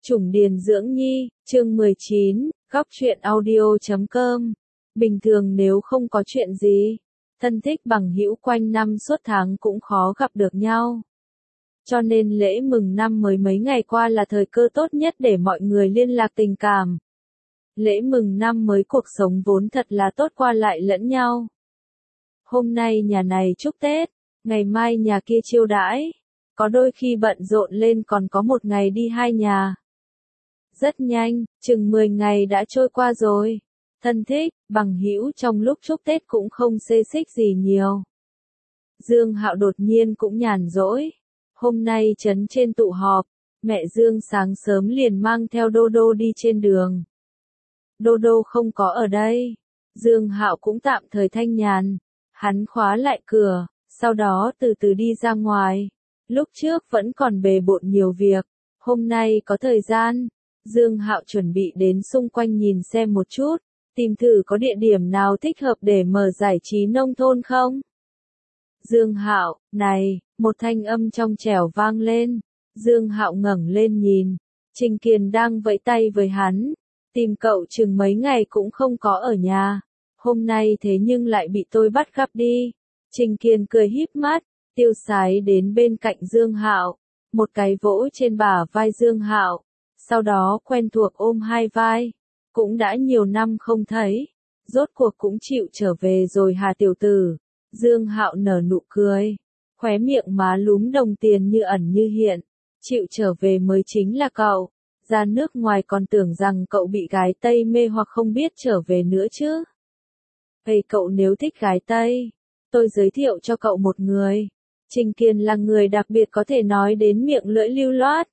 Chủng Điền Dưỡng Nhi, chương 19, góc truyện audio.com. Bình thường nếu không có chuyện gì, thân thích bằng hữu quanh năm suốt tháng cũng khó gặp được nhau. Cho nên lễ mừng năm mới mấy ngày qua là thời cơ tốt nhất để mọi người liên lạc tình cảm. Lễ mừng năm mới cuộc sống vốn thật là tốt qua lại lẫn nhau. Hôm nay nhà này chúc Tết, ngày mai nhà kia chiêu đãi. Có đôi khi bận rộn lên còn có một ngày đi hai nhà. Rất nhanh, chừng 10 ngày đã trôi qua rồi. Thân thích, bằng hữu trong lúc chúc Tết cũng không xê xích gì nhiều. Dương Hạo đột nhiên cũng nhàn rỗi. Hôm nay trấn trên tụ họp, mẹ Dương sáng sớm liền mang theo Đô Đô đi trên đường. Đô Đô không có ở đây. Dương Hạo cũng tạm thời thanh nhàn. Hắn khóa lại cửa, sau đó từ từ đi ra ngoài. Lúc trước vẫn còn bề bộn nhiều việc, hôm nay có thời gian. Dương Hạo chuẩn bị đến xung quanh nhìn xem một chút, tìm thử có địa điểm nào thích hợp để mở giải trí nông thôn không. Dương Hạo, này, một thanh âm trong trẻo vang lên. Dương Hạo ngẩng lên nhìn, Trình Kiền đang vẫy tay với hắn, tìm cậu chừng mấy ngày cũng không có ở nhà. Hôm nay thế nhưng lại bị tôi bắt gặp đi. Trình Kiền cười híp mắt, tiêu sái đến bên cạnh Dương Hạo, một cái vỗ trên bả vai Dương Hạo, sau đó quen thuộc ôm hai vai. Cũng đã nhiều năm không thấy, rốt cuộc cũng chịu trở về rồi hà tiểu tử. Dương Hạo nở nụ cười, khóe miệng má lúm đồng tiền như ẩn như hiện. Chịu trở về mới chính là cậu, ra nước ngoài còn tưởng rằng cậu bị gái Tây mê hoặc không biết trở về nữa chứ. Vậy cậu nếu thích gái Tây, tôi giới thiệu cho cậu một người. Trình Kiền là người đặc biệt có thể nói đến miệng lưỡi lưu loát.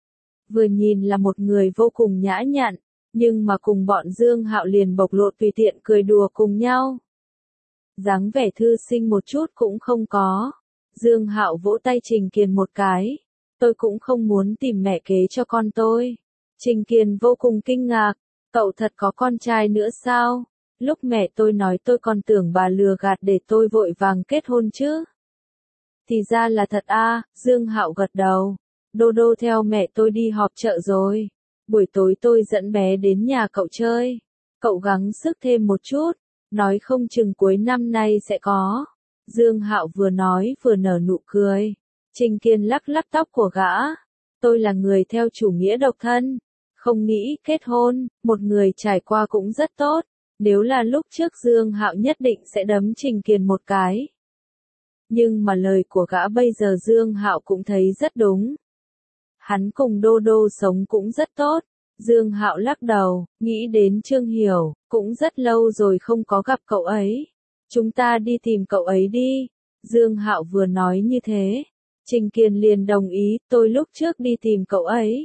Vừa nhìn là một người vô cùng nhã nhặn, nhưng mà cùng bọn Dương Hạo liền bộc lộ tùy tiện cười đùa cùng nhau. Dáng vẻ thư sinh một chút cũng không có. Dương Hạo vỗ tay Trình Kiền một cái. Tôi cũng không muốn tìm mẹ kế cho con tôi. Trình Kiền vô cùng kinh ngạc. Cậu thật có con trai nữa sao? Lúc mẹ tôi nói tôi còn tưởng bà lừa gạt để tôi vội vàng kết hôn chứ. Thì ra là thật à, Dương Hạo gật đầu. Đô Đô theo mẹ tôi đi họp chợ rồi. Buổi tối tôi dẫn bé đến nhà cậu chơi. Cậu gắng sức thêm một chút, nói không chừng cuối năm nay sẽ có. Dương Hạo vừa nói vừa nở nụ cười. Trình Kiền lắc lắc tóc của gã. Tôi là người theo chủ nghĩa độc thân, không nghĩ kết hôn, một người trải qua cũng rất tốt. Nếu là lúc trước Dương Hạo nhất định sẽ đấm Trình Kiền một cái. Nhưng mà lời của gã bây giờ Dương Hạo cũng thấy rất đúng. Hắn cùng Đô Đô sống cũng rất tốt. Dương Hạo lắc đầu, nghĩ đến Trương Hiểu, cũng rất lâu rồi không có gặp cậu ấy. Chúng ta đi tìm cậu ấy đi. Dương Hạo vừa nói như thế, Trình Kiền liền đồng ý, tôi lúc trước đi tìm cậu ấy.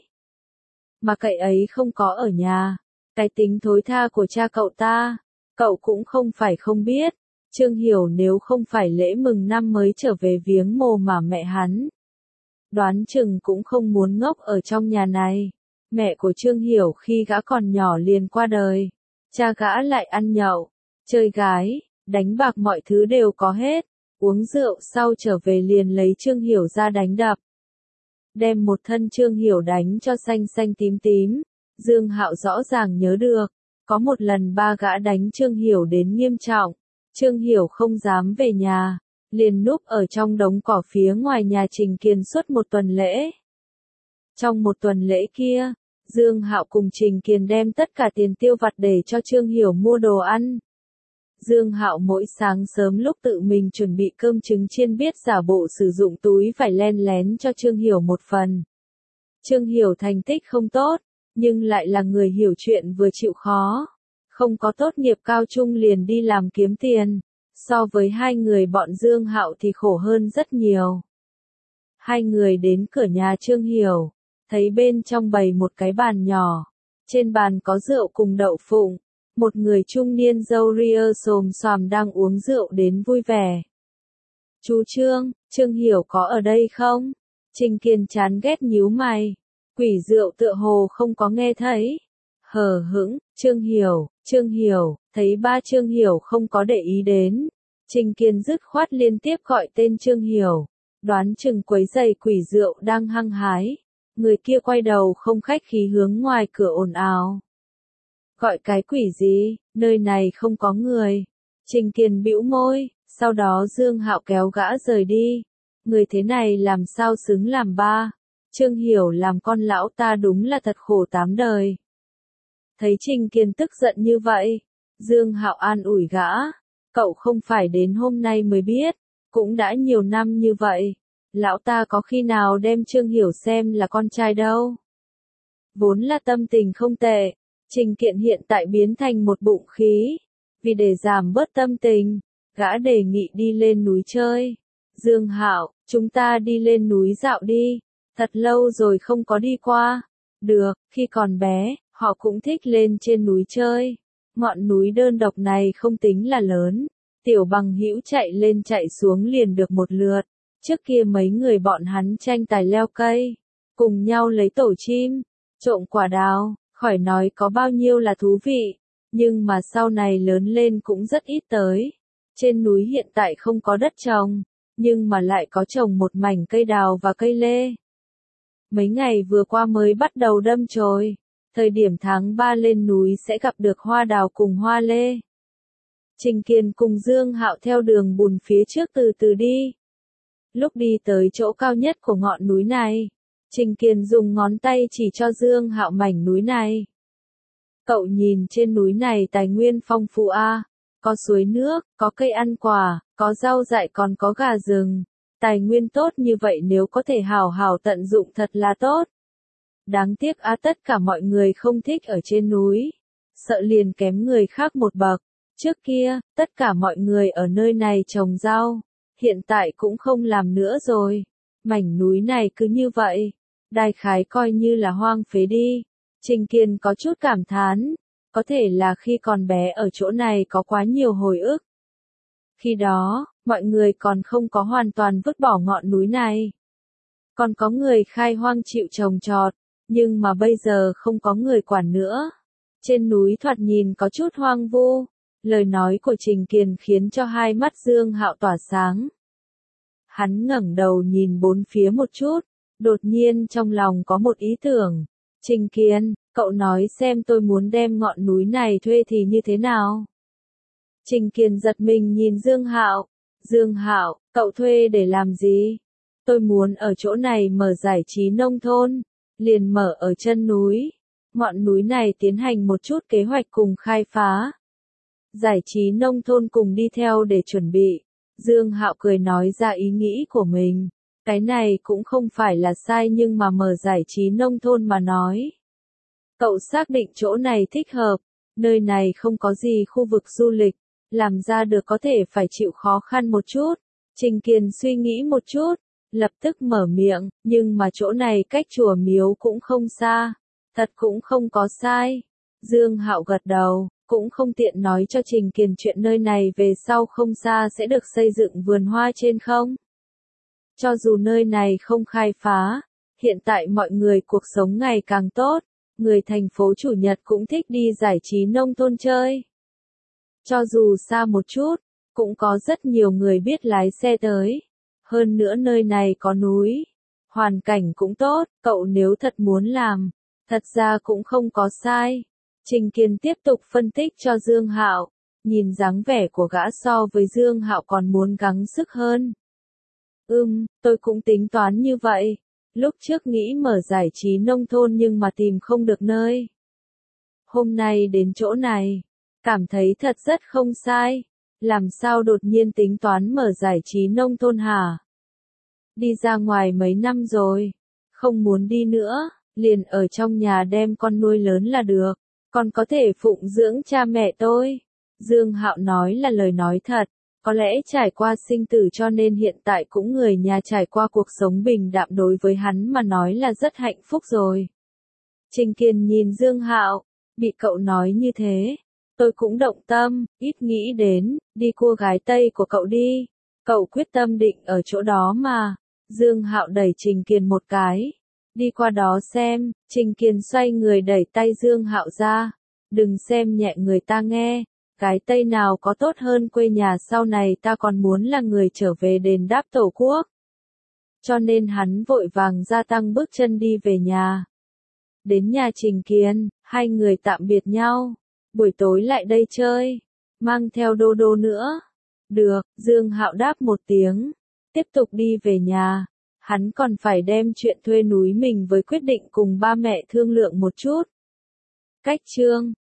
Mà cậu ấy không có ở nhà. Cái tính thối tha của cha cậu ta, cậu cũng không phải không biết. Trương Hiểu nếu không phải lễ mừng năm mới trở về viếng mồ mà mẹ hắn, đoán chừng cũng không muốn ngốc ở trong nhà này. Mẹ của Trương Hiểu khi gã còn nhỏ liền qua đời. Cha gã lại ăn nhậu, chơi gái, đánh bạc mọi thứ đều có hết. Uống rượu sau trở về liền lấy Trương Hiểu ra đánh đập. Đem một thân Trương Hiểu đánh cho xanh xanh tím tím. Dương Hạo rõ ràng nhớ được. Có một lần ba gã đánh Trương Hiểu đến nghiêm trọng. Trương Hiểu không dám về nhà, liền núp ở trong đống cỏ phía ngoài nhà Trình Kiền suốt một tuần lễ. Trong một tuần lễ kia, Dương Hạo cùng Trình Kiền đem tất cả tiền tiêu vặt để cho Trương Hiểu mua đồ ăn. Dương Hạo mỗi sáng sớm lúc tự mình chuẩn bị cơm trứng chiên biết giả bộ sử dụng túi vải len lén cho Trương Hiểu một phần. Trương Hiểu thành tích không tốt, nhưng lại là người hiểu chuyện vừa chịu khó. Không có tốt nghiệp cao trung liền đi làm kiếm tiền. So với hai người bọn Dương Hạo thì khổ hơn rất nhiều. Hai người đến cửa nhà Trương Hiểu, thấy bên trong bày một cái bàn nhỏ. Trên bàn có rượu cùng đậu phụng. Một người trung niên râu ria xồm xoàm đang uống rượu đến vui vẻ. Chú Trương, Trương Hiểu có ở đây không? Trình Kiền chán ghét nhíu mày. Quỷ rượu tựa hồ không có nghe thấy. Hờ hững, Trương Hiểu, thấy ba Trương Hiểu không có để ý đến. Trình Kiền dứt khoát liên tiếp gọi tên Trương Hiểu. Đoán chừng quấy giày quỷ rượu đang hăng hái. Người kia quay đầu không khách khí hướng ngoài cửa ồn ào. Gọi cái quỷ gì, nơi này không có người. Trình Kiên bĩu môi, sau đó Dương Hạo kéo gã rời đi. Người thế này làm sao xứng làm ba. Trương Hiểu làm con lão ta đúng là thật khổ tám đời. Thấy Trình Kiên tức giận như vậy, Dương Hạo an ủi gã. Cậu không phải đến hôm nay mới biết, cũng đã nhiều năm như vậy. Lão ta có khi nào đem Trương Hiểu xem là con trai đâu. Vốn là tâm tình không tệ, Trình Kiện hiện tại biến thành một bụng khí. Vì để giảm bớt tâm tình, gã đề nghị đi lên núi chơi. Dương Hạo, chúng ta đi lên núi dạo đi. Thật lâu rồi không có đi qua. Được, khi còn bé, họ cũng thích lên trên núi chơi. Ngọn núi đơn độc này không tính là lớn. Tiểu Bằng Hữu chạy lên chạy xuống liền được một lượt. Trước kia mấy người bọn hắn tranh tài leo cây, cùng nhau lấy tổ chim, trộm quả đào, khỏi nói có bao nhiêu là thú vị. Nhưng mà sau này lớn lên cũng rất ít tới. Trên núi hiện tại không có đất trồng, nhưng mà lại có trồng một mảnh cây đào và cây lê. Mấy ngày vừa qua mới bắt đầu đâm chồi. Thời điểm tháng 3 lên núi sẽ gặp được hoa đào cùng hoa lê. Trình Kiên cùng Dương Hạo theo đường bùn phía trước từ từ đi. Lúc đi tới chỗ cao nhất của ngọn núi này, Trình Kiên dùng ngón tay chỉ cho Dương Hạo mảnh núi này. Cậu nhìn trên núi này tài nguyên phong phú a, có suối nước, có cây ăn quả, có rau dại còn có gà rừng. Tài nguyên tốt như vậy nếu có thể hào hào tận dụng thật là tốt. Đáng tiếc tất cả mọi người không thích ở trên núi. Sợ liền kém người khác một bậc. Trước kia, tất cả mọi người ở nơi này trồng rau. Hiện tại cũng không làm nữa rồi. Mảnh núi này cứ như vậy. Đại khái coi như là hoang phế đi. Trình Kiên có chút cảm thán. Có thể là khi còn bé ở chỗ này có quá nhiều hồi ức. Khi đó, mọi người còn không có hoàn toàn vứt bỏ ngọn núi này. Còn có người khai hoang chịu trồng trọt, nhưng mà bây giờ không có người quản nữa. Trên núi thoạt nhìn có chút hoang vu. Lời nói của Trình Kiên khiến cho hai mắt Dương Hạo tỏa sáng. Hắn ngẩng đầu nhìn bốn phía một chút, đột nhiên trong lòng có một ý tưởng. Trình Kiên, cậu nói xem tôi muốn đem ngọn núi này thuê thì như thế nào? Trình Kiên giật mình nhìn Dương Hạo. Dương Hạo, cậu thuê để làm gì? Tôi muốn ở chỗ này mở giải trí nông thôn, liền mở ở chân núi. Ngọn núi này tiến hành một chút kế hoạch cùng khai phá. Giải trí nông thôn cùng đi theo để chuẩn bị. Dương Hạo cười nói ra ý nghĩ của mình. Cái này cũng không phải là sai nhưng mà mở giải trí nông thôn mà nói. Cậu xác định chỗ này thích hợp. Nơi này không có gì khu vực du lịch. Làm ra được có thể phải chịu khó khăn một chút. Trình Kiên suy nghĩ một chút. Lập tức mở miệng. Nhưng mà chỗ này cách chùa miếu cũng không xa. Thật cũng không có sai. Dương Hạo gật đầu. Cũng không tiện nói cho Trình Kiên chuyện nơi này về sau không xa sẽ được xây dựng vườn hoa trên không. Cho dù nơi này không khai phá, hiện tại mọi người cuộc sống ngày càng tốt, người thành phố Chủ nhật cũng thích đi giải trí nông thôn chơi. Cho dù xa một chút, cũng có rất nhiều người biết lái xe tới. Hơn nữa nơi này có núi, hoàn cảnh cũng tốt, cậu nếu thật muốn làm, thật ra cũng không có sai. Trình Kiên tiếp tục phân tích cho Dương Hạo, nhìn dáng vẻ của gã so với Dương Hạo còn muốn gắng sức hơn. Tôi cũng tính toán như vậy. Lúc trước nghĩ mở giải trí nông thôn nhưng mà tìm không được nơi. Hôm nay đến chỗ này, cảm thấy thật rất không sai. Làm sao đột nhiên tính toán mở giải trí nông thôn hả? Đi ra ngoài mấy năm rồi, không muốn đi nữa, liền ở trong nhà đem con nuôi lớn là được. Còn có thể phụng dưỡng cha mẹ tôi. Dương Hạo nói là lời nói thật. Có lẽ trải qua sinh tử cho nên hiện tại cũng người nhà trải qua cuộc sống bình đạm đối với hắn mà nói là rất hạnh phúc rồi. Trình Kiên nhìn Dương Hạo, bị cậu nói như thế. Tôi cũng động tâm, ít nghĩ đến, đi cua gái Tây của cậu đi. Cậu quyết tâm định ở chỗ đó mà. Dương Hạo đẩy Trình Kiên một cái. Đi qua đó xem. Trình Kiên xoay người đẩy tay Dương Hạo ra. Đừng xem nhẹ người ta nghe. Cái Tây nào có tốt hơn quê nhà, sau này ta còn muốn là người trở về đền đáp Tổ quốc. cho nên hắn vội vàng gia tăng bước chân đi về nhà. Đến nhà Trình Kiên, hai người tạm biệt nhau. Buổi tối lại đây chơi, mang theo Đô Đô nữa. Được, Dương Hạo đáp một tiếng, tiếp tục đi về nhà. Hắn còn phải đem chuyện thuê núi mình với quyết định cùng ba mẹ thương lượng một chút. Cách chương